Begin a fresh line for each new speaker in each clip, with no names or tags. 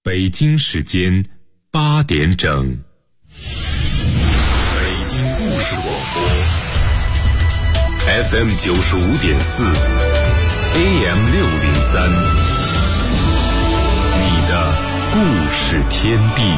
北京时间8点整。北京故事广播 FM 95.4 AM 603，你的故事天地。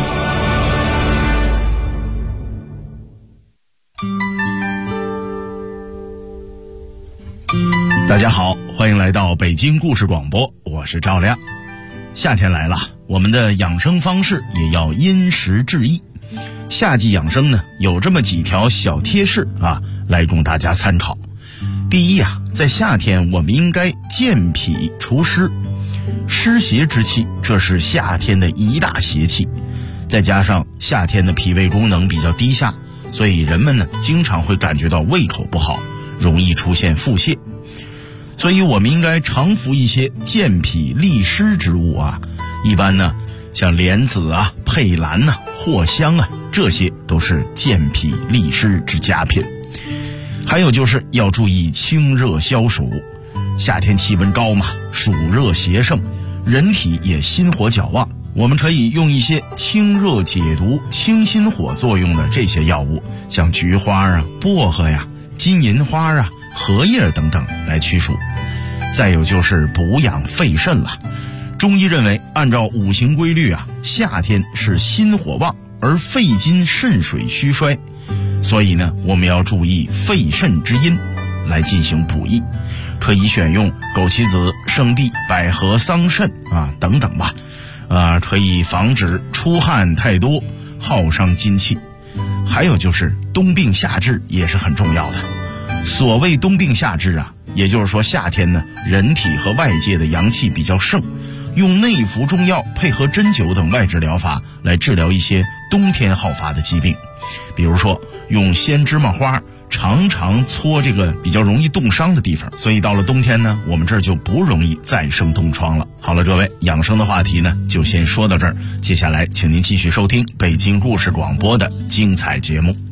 大家好，欢迎来到北京故事广播，我是赵亮。夏天来了，我们的养生方式也要因时制宜。夏季养生呢，有这么几条小贴士来供大家参考。第一在夏天我们应该健脾除湿。湿邪之气，这是夏天的一大邪气。再加上夏天的脾胃功能比较低下，所以人们呢经常会感觉到胃口不好，容易出现腹泻。所以我们应该常服一些健脾利湿之物一般呢像莲子佩兰藿香这些都是健脾利湿之佳品。还有就是要注意清热消暑，夏天气温高嘛，暑热邪盛，人体也心火较旺，我们可以用一些清热解毒、清心火作用的这些药物，像菊花薄荷金银花荷叶等等来驱暑。再有就是补养肺肾了。中医认为，按照五行规律夏天是心火旺，而肺金肾水虚衰，所以呢我们要注意肺肾之阴来进行补益，可以选用枸杞子、圣地、百合、桑葚等等吧，可以防止出汗太多，耗伤精气。还有就是冬病夏治也是很重要的。所谓冬病夏治也就是说夏天呢人体和外界的阳气比较盛，用内服中药配合针灸等外治疗法来治疗一些冬天好发的疾病。比如说用鲜芝麻花常常搓这个比较容易冻伤的地方，所以到了冬天呢我们这儿就不容易再生冻疮了。好了，各位，养生的话题呢就先说到这儿，接下来请您继续收听北京故事广播的精彩节目。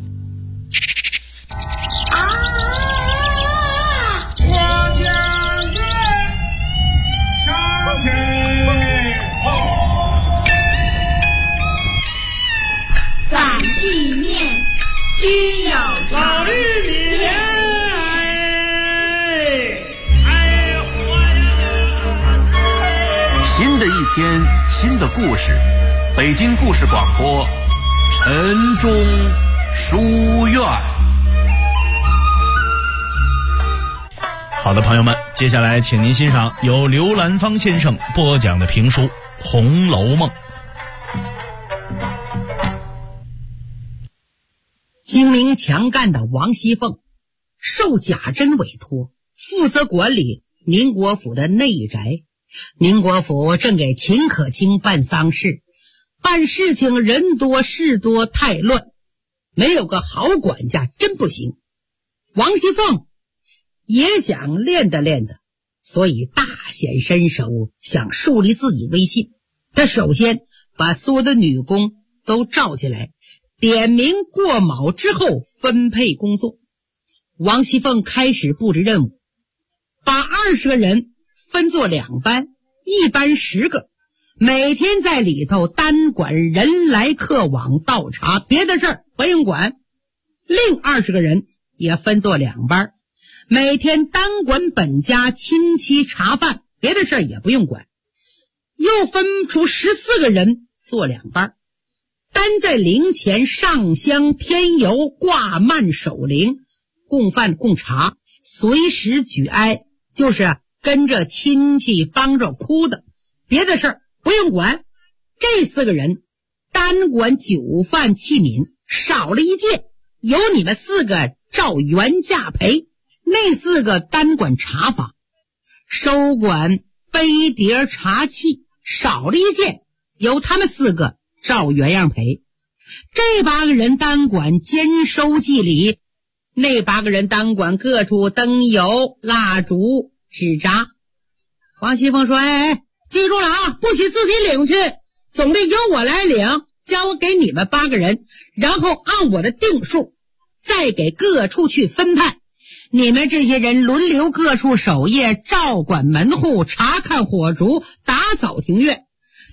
须有老玉米
新的一天，新的故事，北京故事广播晨钟书院。
好的，朋友们，接下来请您欣赏由刘兰芳先生播讲的评书《红楼梦》。
精明强干的王熙凤受贾珍委托，负责管理宁国府的内宅。宁国府正给秦可卿办丧事，办事情人多事多，太乱，没有个好管家真不行。王熙凤也想练的，所以大显身手，想树立自己威信。他首先把所有的女工都召起来，点名过卯之后分配工作。王熙凤开始布置任务，把20个人分作2班，一班10个，每天在里头单管人来客往倒茶，别的事儿不用管。另20个人也分作2班，每天单管本家亲戚茶饭，别的事儿也不用管。又分出14个人做2班，单在灵前上香添油，挂幔守灵，供饭供茶，随时举哀，就是跟着亲戚帮着哭的，别的事儿不用管。这4个人单管酒饭器皿，少了一件，由你们4个照原价赔。那4个单管茶法，收管杯碟茶器，少了一件，由他们4个照原样赔。这8个人单管兼收祭礼，那8个人单管各处灯油、蜡烛、纸扎。王熙凤说：记住了不许自己领去，总得由我来领，交给你们8个人，然后按我的定数再给各处去分派。你们这些人轮流各处守夜，照管门户，查看火烛，打扫庭院。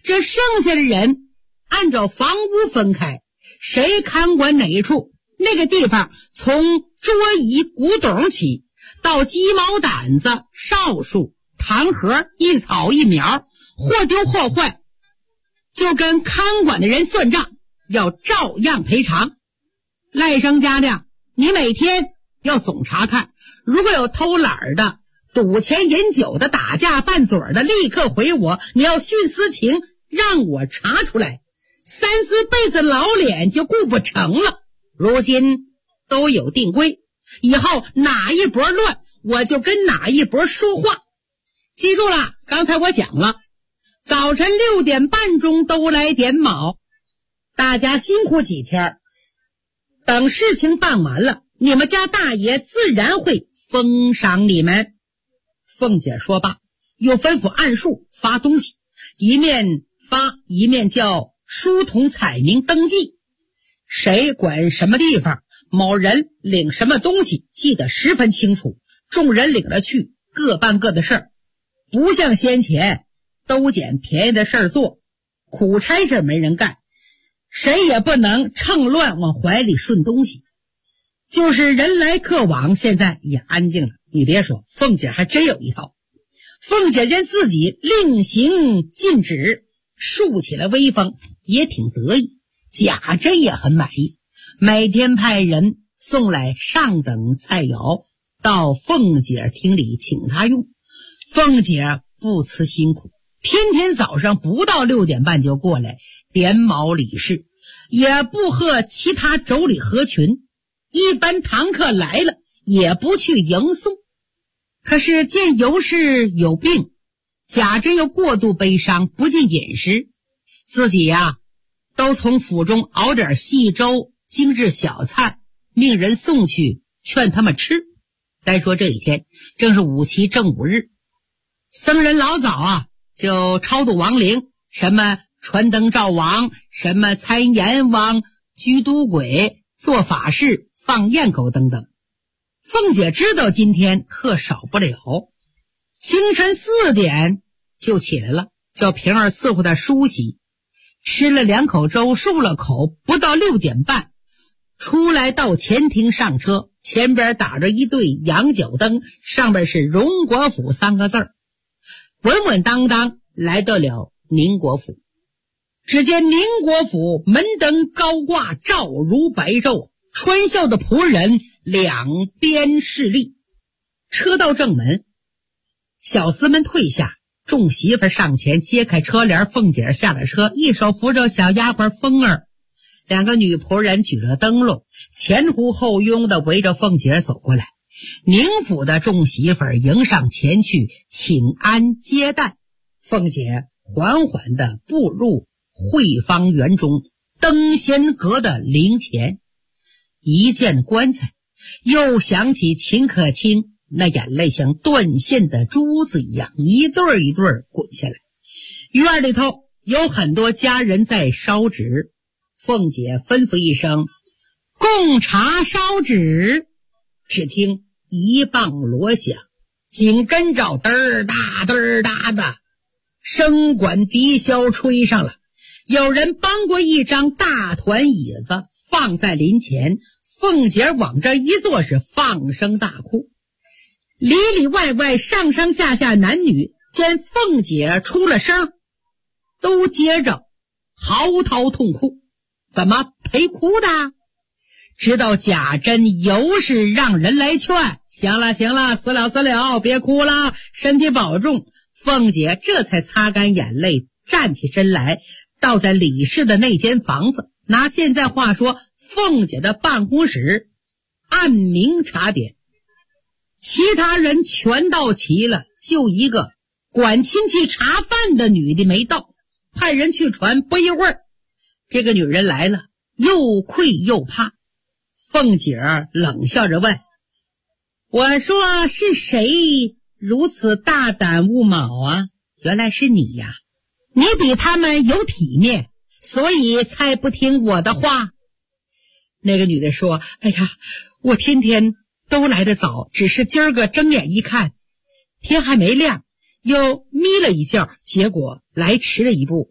这剩下的人按照房屋分开，谁看管哪一处，那个地方从桌椅古董起到鸡毛掸子、哨树、糖盒，一草一苗，或丢或坏，就跟看管的人算账，要照样赔偿。赖生家的，你每天要总查看，如果有偷懒的、赌钱饮酒的、打架拌嘴的，立刻回我，你要徇私情，让我查出来，3、4辈子老脸就顾不成了。如今都有定规，以后哪一波乱，我就跟哪一波说话。记住了，刚才我讲了，早晨6点半钟都来点卯，大家辛苦几天，等事情办完了，你们家大爷自然会封赏你们。凤姐说罢，又吩咐按数发东西，一面发一面叫书童彩名登记，谁管什么地方，某人领什么东西，记得十分清楚，众人领了去，各办各的事儿，不像先前都捡便宜的事儿做，苦差事没人干，谁也不能趁乱往怀里顺东西。就是人来客往，现在也安静了。你别说，凤姐还真有一套。凤姐见自己令行禁止，竖起了威风，也挺得意。贾珍也很满意，每天派人送来上等菜肴到凤姐厅里请她用。凤姐不辞辛苦，天天早上不到6点半就过来点卯理事，也不和其他妯娌合群，一般堂客来了也不去迎送。可是见尤氏有病，贾珍又过度悲伤，不进饮食，自己都从府中熬点细粥、精致小菜，命人送去，劝他们吃。再说这一天正是5期正午日，僧人老早就超度亡灵，什么传灯照王，什么参阎王、居都鬼、做法事、放焰口等等。凤姐知道今天客少不了，清晨4点就起来了，叫平儿伺候她梳洗，吃了2口粥，漱了口，不到6点半出来到前厅上车，前边打着一对羊角灯，上边是荣国府3个字儿，稳稳当当来到了宁国府。只见宁国府门灯高挂，照如白昼，穿孝的仆人两边侍立。车到正门，小厮们退下，众媳妇上前揭开车帘，凤姐下了车，一手扶着小丫鬟凤儿，2个女仆人举着灯笼，前呼后拥的围着凤姐走过来。宁府的众媳妇迎上前去请安接待，凤姐缓缓地步入会芳园中灯仙阁的灵前，一见棺材，又想起秦可卿，那眼泪像断线的珠子一样一对一对滚下来。院里头有很多家人在烧纸，凤姐吩咐一声供茶烧纸，只听一棒锣响，紧跟着嘚儿哒嘚儿哒的笙管笛箫吹上了。有人搬过一张大团椅子放在临前，凤姐往这一坐是放声大哭。里里外外上上下下男女见凤姐出了声，都接着嚎啕痛哭。怎么陪哭的？直到贾珍尤氏让人来劝，行了行了，死了死了，别哭了，身体保重。凤姐这才擦干眼泪，站起身来，到在李氏的那间房子，拿现在话说凤姐的办公室按名查点。其他人全到齐了，就一个管亲戚茶饭的女的没到，派人去传，不一会儿这个女人来了，又愧又怕。凤姐冷笑着问，我说是谁如此大胆勿卯啊？原来是你呀，你比他们有体面，所以才不听我的话。那个女的说，哎呀，我天天都来得早，只是今儿个睁眼一看天还没亮，又眯了一觉，结果来迟了一步，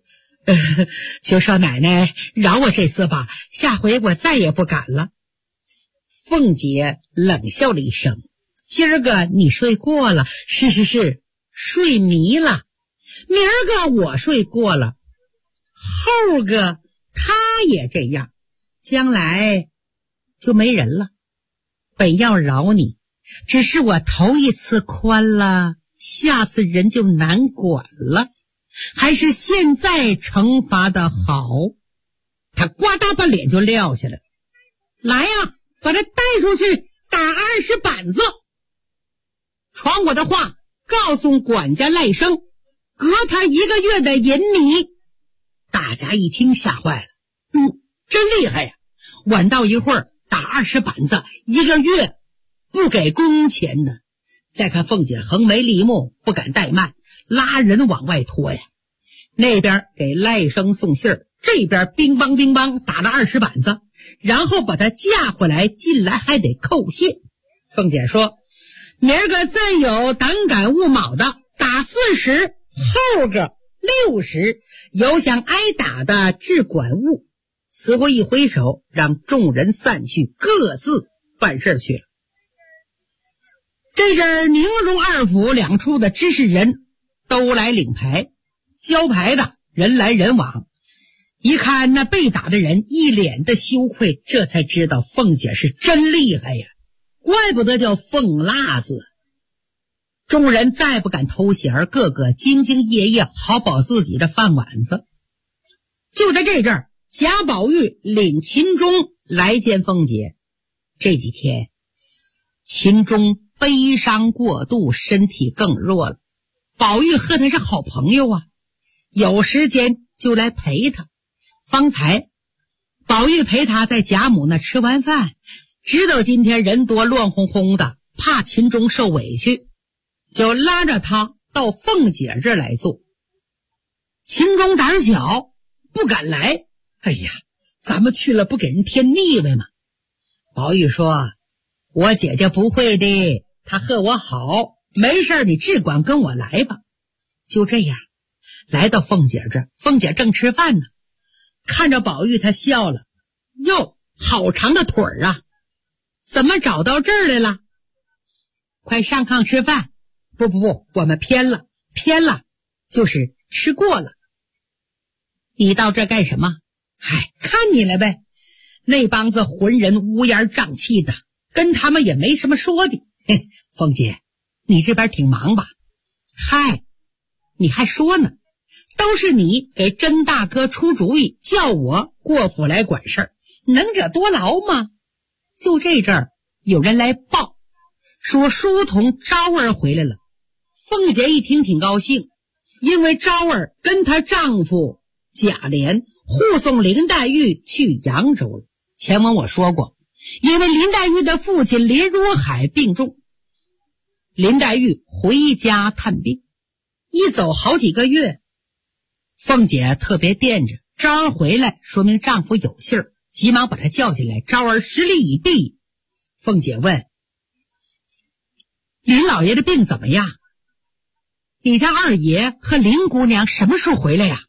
求少奶奶饶我这次吧，下回我再也不敢了。凤姐冷笑了一声，今儿个你睡过了，是，睡迷了。明儿个我睡过了，后个他也这样，将来就没人了。本要饶你，只是我头一次宽了，下次人就难管了，还是现在惩罚的好。他呱嗒把脸就撂下来，来呀，把他带出去打20板子。传我的话，告诉管家赖生，革他1个月的银米。大家一听吓坏了，真厉害呀！晚到一会儿打20板子，1个月不给工钱呢。再看凤姐横眉立目，不敢怠慢，拉人往外拖呀。那边给赖生送信儿，这边乒乓乒乓打了20板子，然后把他架回来，进来还得叩谢。凤姐说，明儿个再有胆敢勿卯的，打40，后个60，有想挨打的治管物。似乎一挥手，让众人散去，各自办事去了。这阵宁荣二府两处的知识人都来领牌，交牌的人来人往。一看那被打的人一脸的羞愧，这才知道凤姐是真厉害呀，怪不得叫凤辣子。众人再不敢偷闲，个个兢兢业业，好保自己的饭碗子。就在这阵儿，贾宝玉领秦钟来见凤姐。这几天秦钟悲伤过度，身体更弱了。宝玉和他是好朋友啊，有时间就来陪他。方才宝玉陪他在贾母那吃完饭，知道今天人多乱哄哄的，怕秦钟受委屈，就拉着他到凤姐这儿来坐。秦钟胆小不敢来，哎呀，咱们去了不给人添腻歪吗？宝玉说，我姐姐不会的，她和我好，没事你只管跟我来吧。就这样来到凤姐这儿，凤姐正吃饭呢，看着宝玉她笑了，哟，好长的腿儿啊，怎么找到这儿来了？快上炕吃饭。不，我们偏了，就是吃过了。你到这干什么？嗨，看你了呗。那帮子浑人乌烟瘴气的，跟他们也没什么说的。嘿，凤姐，你这边挺忙吧？嗨，你还说呢，都是你给甄大哥出主意，叫我过府来管事儿，能者多劳吗？就这阵儿有人来报，说书童昭儿回来了。凤姐一听挺高兴，因为昭儿跟她丈夫贾琏护送林黛玉去扬州了。前文我说过，因为林黛玉的父亲林如海病重，林黛玉回家探病，一走好几个月。凤姐特别惦着昭儿回来，说明丈夫有信儿，急忙把她叫进来。昭儿施礼已毕，凤姐问，林老爷的病怎么样？你家二爷和林姑娘什么时候回来呀？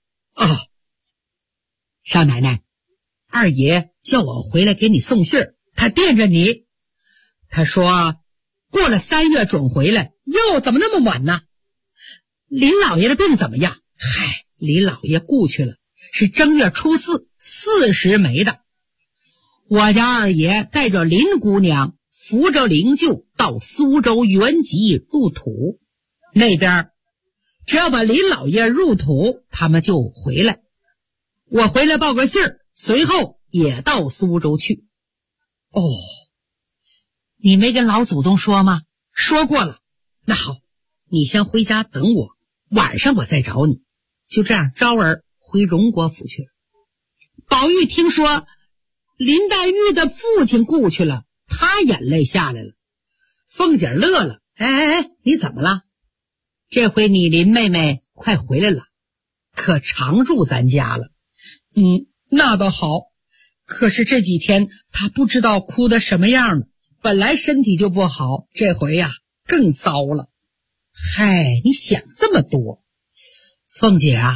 少奶奶，二爷叫我回来给你送信儿，他惦着你。他说过了3月准回来。哟，怎么那么晚呢？林老爷的病怎么样？嗨，林老爷故去了，是正月初4 40没的。我家二爷带着林姑娘扶着灵柩到苏州原籍入土，那边只要把林老爷入土，他们就回来。我回来报个信儿，随后也到苏州去。你没跟老祖宗说吗？说过了。那好，你先回家等我，晚上我再找你。就这样，昭儿回荣国府去了。宝玉听说林黛玉的父亲故去了，他眼泪下来了。凤姐乐了，哎，你怎么了？这回你林妹妹快回来了，可常住咱家了。那倒好，可是这几天她不知道哭得什么样了，本来身体就不好，这回呀更糟了。嗨，你想这么多。凤姐啊，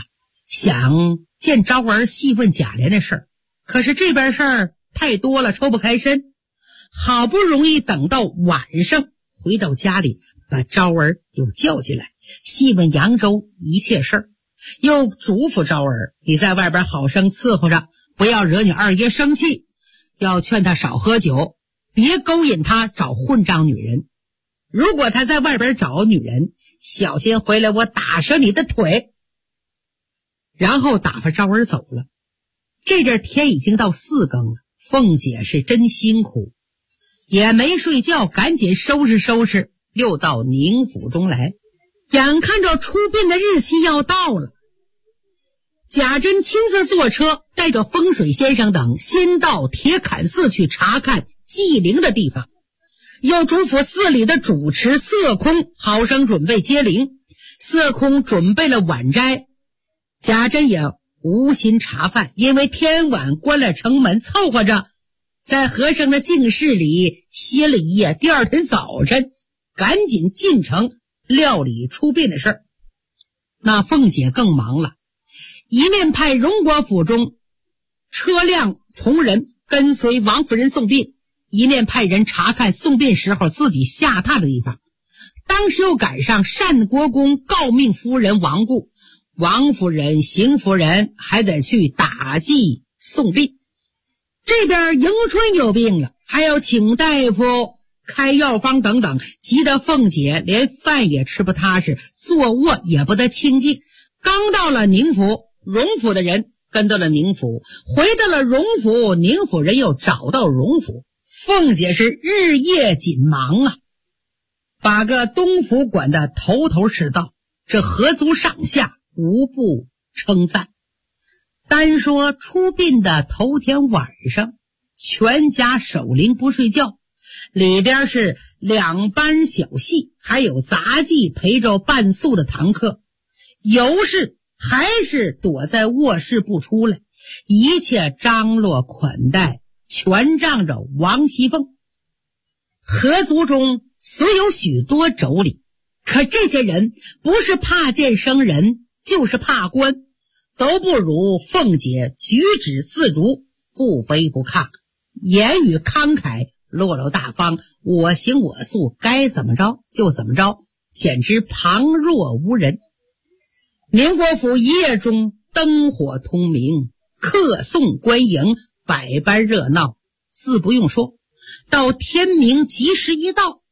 想见昭儿细问贾琏的事儿，可是这边事儿太多了，抽不开身。好不容易等到晚上回到家里，把昭儿又叫进来，细问扬州一切事儿，又嘱咐昭儿，你在外边好生伺候着，不要惹你二爷生气，要劝他少喝酒，别勾引他找混账女人。如果他在外边找女人，小心回来我打折你的腿。然后打发昭儿走了。这阵天已经到4更了，凤姐是真辛苦，也没睡觉，赶紧收拾收拾，又到宁府中来。眼看着出殡的日期要到了，贾珍亲自坐车带着风水先生等先到铁槛寺去查看祭灵的地方，又嘱咐寺里的主持色空好生准备接灵。色空准备了晚斋，贾珍也无心茶饭，因为天晚关了城门，凑合着在和尚的净室里歇了一夜，第二天早晨赶紧进城料理出殡的事儿。那凤姐更忙了，一面派荣国府中车辆从人跟随王夫人送殡，一面派人查看送殡时候自己下榻的地方。当时又赶上单国公诰命夫人亡故，王夫人、邢夫人还得去打祭送殡。这边迎春有病了，还要请大夫开药方等等，急得凤姐连饭也吃不踏实，坐卧也不得清静。刚到了宁府，荣府的人跟到了宁府，回到了荣府，宁府人又找到荣府，凤姐是日夜紧忙啊，把个东府管得头头是道，这合族上下无不称赞。单说出殡的头天晚上，全家守灵不睡觉，里边是2班小戏，还有杂技陪着伴宿的堂客。尤氏还是躲在卧室不出来，一切张罗款待全仗着王熙凤。合族中虽有许多妯娌，可这些人不是怕见生人，就是怕官，都不如凤姐举止自如，不卑不亢，言语慷慨，落落大方，我行我素，该怎么着就怎么着，简直旁若无人。宁国府一夜中灯火通明，客送官迎，百般热闹，自不用说。到天明吉时一到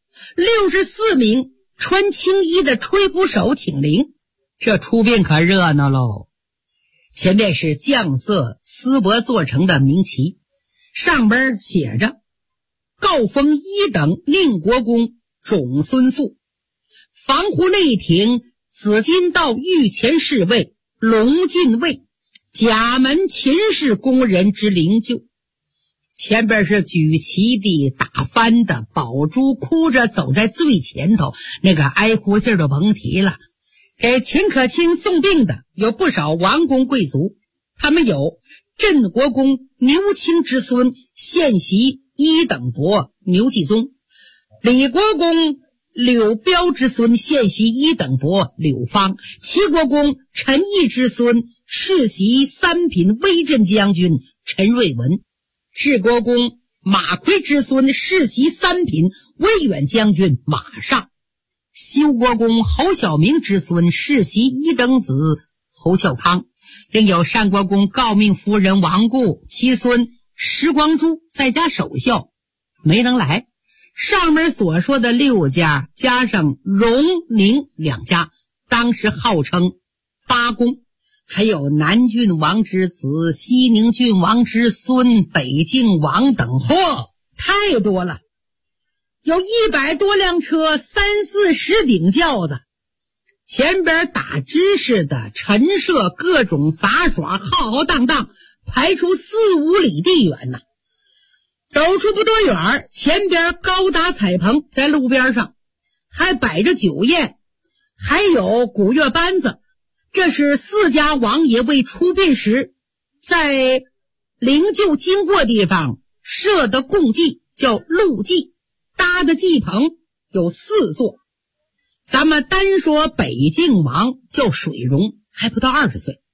，64名穿青衣的吹鼓手请灵，这出殡可热闹喽。前面是绛色丝帛做成的明旗，上边写着告封1等宁国公种孙父，防湖内廷紫金道御前侍卫龙禁卫，甲门秦氏工人之灵柩。前边是举旗的打翻的，宝珠哭着走在最前头，那个哀哭劲儿就甭提了。给秦可卿送殡的有不少王公贵族，他们有镇国公牛卿之孙献袭1等伯牛继宗，李国公柳彪之孙献袭1等伯柳芳，齐国公陈毅之孙世袭3品威震将军陈瑞文，治国公马奎之孙世袭3品威远将军马尚，修国公侯小明之孙世袭1等子侯孝康，另有单国公诰命夫人亡故，其孙石光珠在家守孝没能来。上面所说的6家加上荣宁2家，当时号称8公，还有南郡王之子、西宁郡王之孙、北靖王等，嚯，太多了，有100多辆车，30-40顶轿子，前边打知识的陈设各种杂耍，浩浩荡荡，排出4-5里地远呢。走出不多远，前边高搭彩棚在路边上，还摆着酒宴，还有鼓乐班子。这是4家王爷为出殡时在灵柩经过地方设的供祭，叫路祭，搭的祭棚有4座。咱们单说北靖王叫水溶，还不到20岁，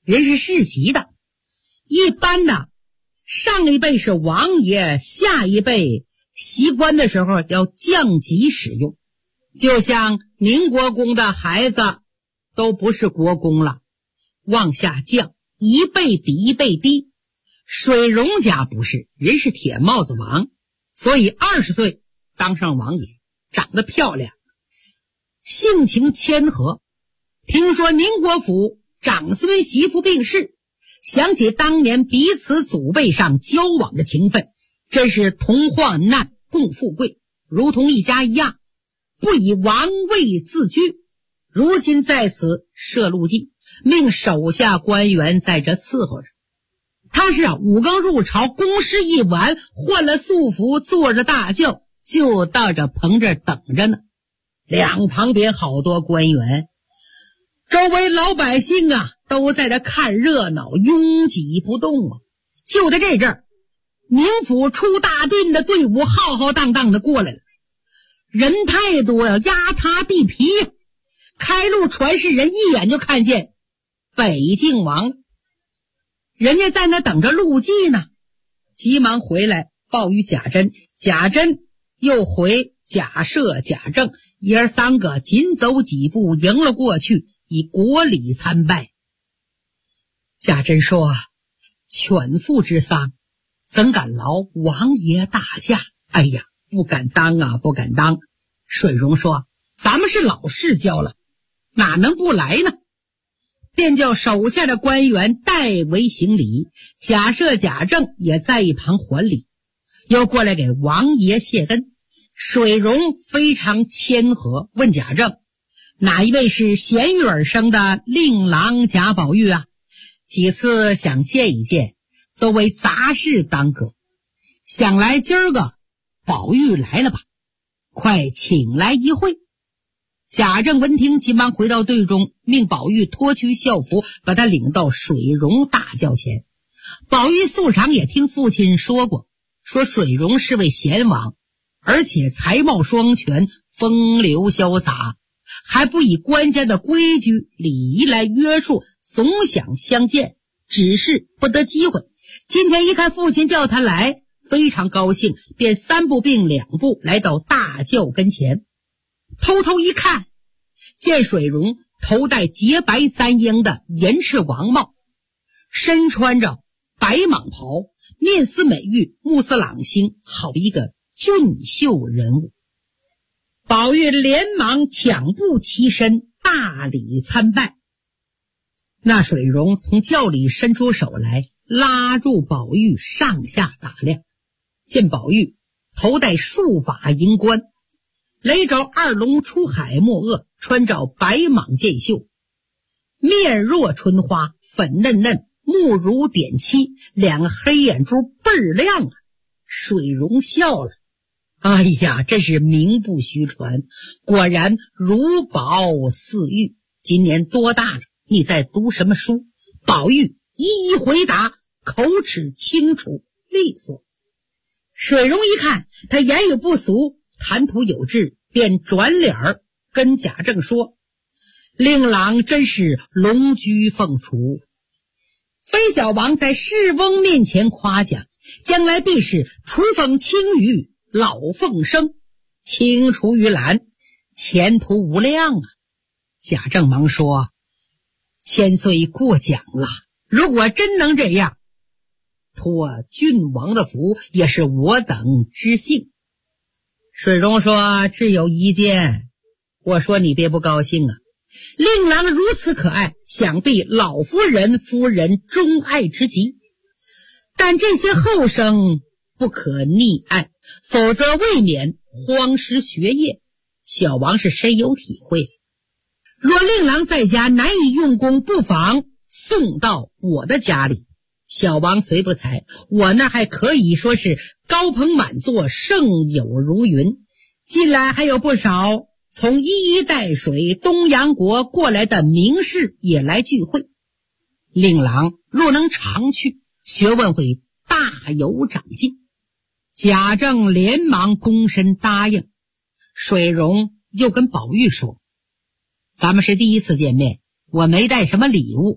人是世袭的，一般的上一辈是王爷，下一辈袭官的时候要降级使用，就像宁国公的孩子都不是国公了，往下降，一辈比一辈低。水溶家不是，人是铁帽子王，所以20岁当上王爷，长得漂亮，性情谦和。听说宁国府长孙媳妇病逝，想起当年彼此祖辈上交往的情分，真是同患难共富贵，如同一家一样，不以王位自居。如今在此设路祭，命手下官员在这伺候着。他是5更入朝，公事一完，换了素服，坐着大轿就到这棚这等着呢。两旁边好多官员，周围老百姓啊都在这看热闹，拥挤不动啊。就在这阵儿，宁府出大队的队伍浩浩荡荡的过来了，人太多呀，压塌地皮呀。开路传事人一眼就看见北静王，人家在那等着路祭呢，急忙回来报与贾珍，贾珍又回贾赦、贾政，爷儿3个紧走几步迎了过去，以国礼参拜。贾珍说：犬父之丧，怎敢劳王爷大驾？哎呀，不敢当啊，不敢当。水溶说：咱们是老世交了，哪能不来呢？便叫手下的官员代为行礼，贾赦、贾政也在一旁还礼，又过来给王爷谢恩。水溶非常谦和，问贾政：哪一位是贤玉而生的令郎贾宝玉啊？几次想见一见，都为杂事耽搁，想来今儿个宝玉来了吧，快请来一会。贾政闻听，急忙回到队中，命宝玉脱去校服，把他领到水溶大轿前。宝玉素常也听父亲说过，说水溶是位贤王，而且才貌双全，风流潇洒，还不以官家的规矩礼仪来约束，总想相见，只是不得机会。今天一看父亲叫他来，非常高兴，便3步并2步来到大轿跟前，偷偷一看，见水溶头戴洁白簪缨的严氏王帽，身穿着白蟒袍，面似美玉，目似朗星，好一个俊秀人物。宝玉连忙抢步起身，大礼参拜。那水溶从轿里伸出手来，拉住宝玉上下打量，见宝玉头戴束发银冠，雷着2龙出海墨萼，穿着白蟒箭袖，面若春花，粉嫩嫩，目如点漆，2个黑眼珠倍儿亮啊。水溶笑了，哎呀，真是名不虚传，果然如宝似玉。今年多大了？你在读什么书？宝玉一一回答，口齿清楚利索。水溶一看他言语不俗，谈吐有致，便转脸跟贾政说：令郎真是龙居凤雏，非小王在世翁面前夸奖，将来必是雏凤青羽，老凤生，青出于蓝，前途无量啊。贾政忙说：千岁过奖了，如果真能这样，托郡王的福也是我等之幸。水溶说：只有一件，我说你别不高兴啊，令郎如此可爱，想必老夫人夫人钟爱之极，但这些后生不可溺爱，否则未免荒失学业，小王是深有体会。若令郎在家难以用功，不妨送到我的家里，小王虽不才，我那还可以说是高朋满座，盛友如云。近来还有不少从一带水东洋国过来的名士也来聚会，令郎若能常去，学问会大有长进。贾政连忙躬身答应。水溶又跟宝玉说：咱们是第一次见面，我没带什么礼物，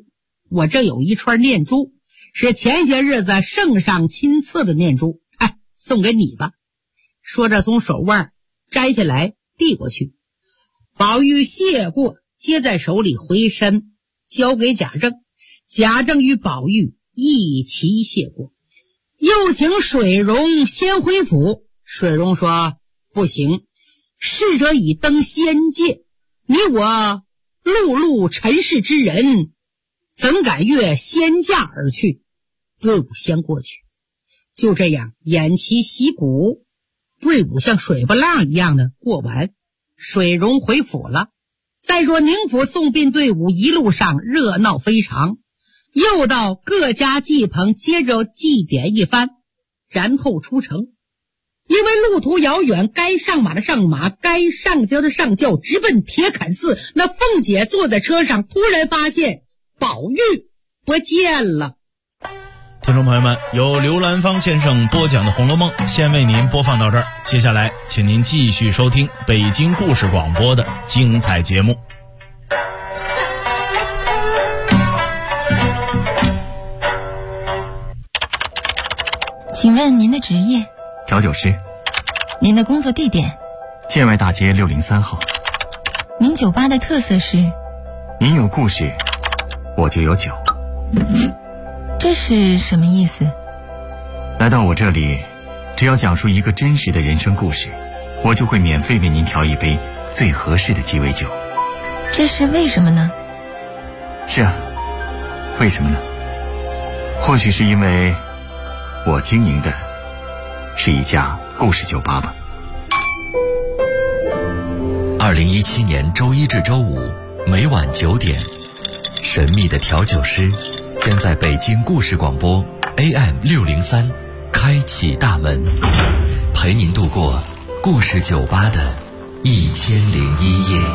我这有一串念珠，是前些日子圣上亲赐的念珠，送给你吧。说着从手腕摘下来递过去，宝玉谢过，接在手里回身交给贾政，贾政与宝玉一齐谢过，又请水溶先回府。水溶说不行，逝者已登仙界，你我碌碌尘世之人，怎敢越仙驾而去？队伍先过去。就这样偃旗息鼓，队伍像水波浪一样的过完，水溶回府了。再说宁府送殡队伍一路上热闹非常，又到各家祭棚接着祭典一番，然后出城。因为路途遥远，该上马的上马，该上轿的上轿，直奔铁槛寺。那凤姐坐在车上，突然发现宝玉不见了。
听众朋友们，由刘兰芳先生播讲的《红楼梦》先为您播放到这儿，接下来请您继续收听北京故事广播的精彩节目。
请问您的职业？
调酒师。
您的工作地点？
建外大街603号。
您酒吧的特色是？
您有故事，我就有酒。
这是什么意思？
来到我这里，只要讲述一个真实的人生故事，我就会免费为您调一杯最合适的鸡尾酒。
这是为什么呢？
是啊，为什么呢？或许是因为我经营的是一家故事酒吧吧。
2017年周一至周五每晚9点，神秘的调酒师将在北京故事广播 AM603 开启大门，陪您度过故事酒吧的1001夜。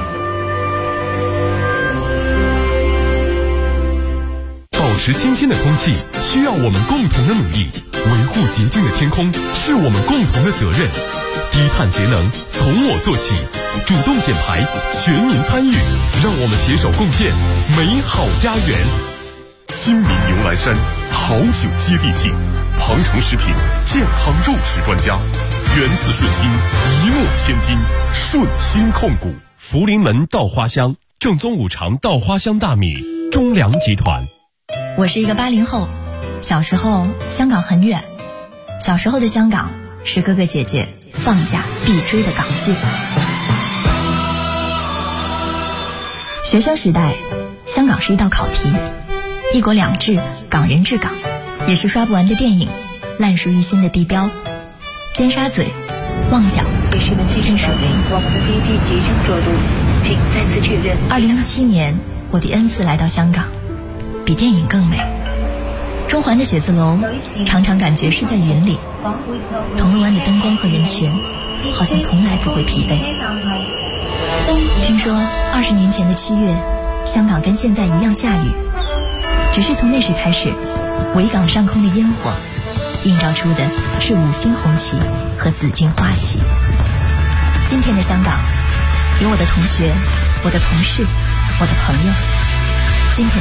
保持新鲜的空气需要我们共同的努力，维护洁净的天空是我们共同的责任。低碳节能从我做起，主动减排，全民参与，让我们携手共建美好家园。亲民牛栏山好酒接地气，庞城食品健康肉食专家，源自顺心，一诺千金，顺心控股。福临门稻花香，正宗五常稻花香大米，中粮集团。
我是一个80后，小时候香港很远，小时候的香港是哥哥姐姐放假必追的港剧。学生时代，香港是一道考题，一国两制，港人治港，也是刷不完的电影，烂熟于心的地标，尖沙咀、旺角、天水围。我们的飞机即将着陆，请再次确认。2017年，我第 N 次来到香港，比电影更美。中环的写字楼常常感觉是在云里，铜锣湾的灯光和人群好像从来不会疲惫。听说20年前的7月，香港跟现在一样下雨，只是从那时开始，维港上空的烟火映照出的是5星红旗和紫荆花旗。今天的香港，有我的同学，我的同事，我的朋友。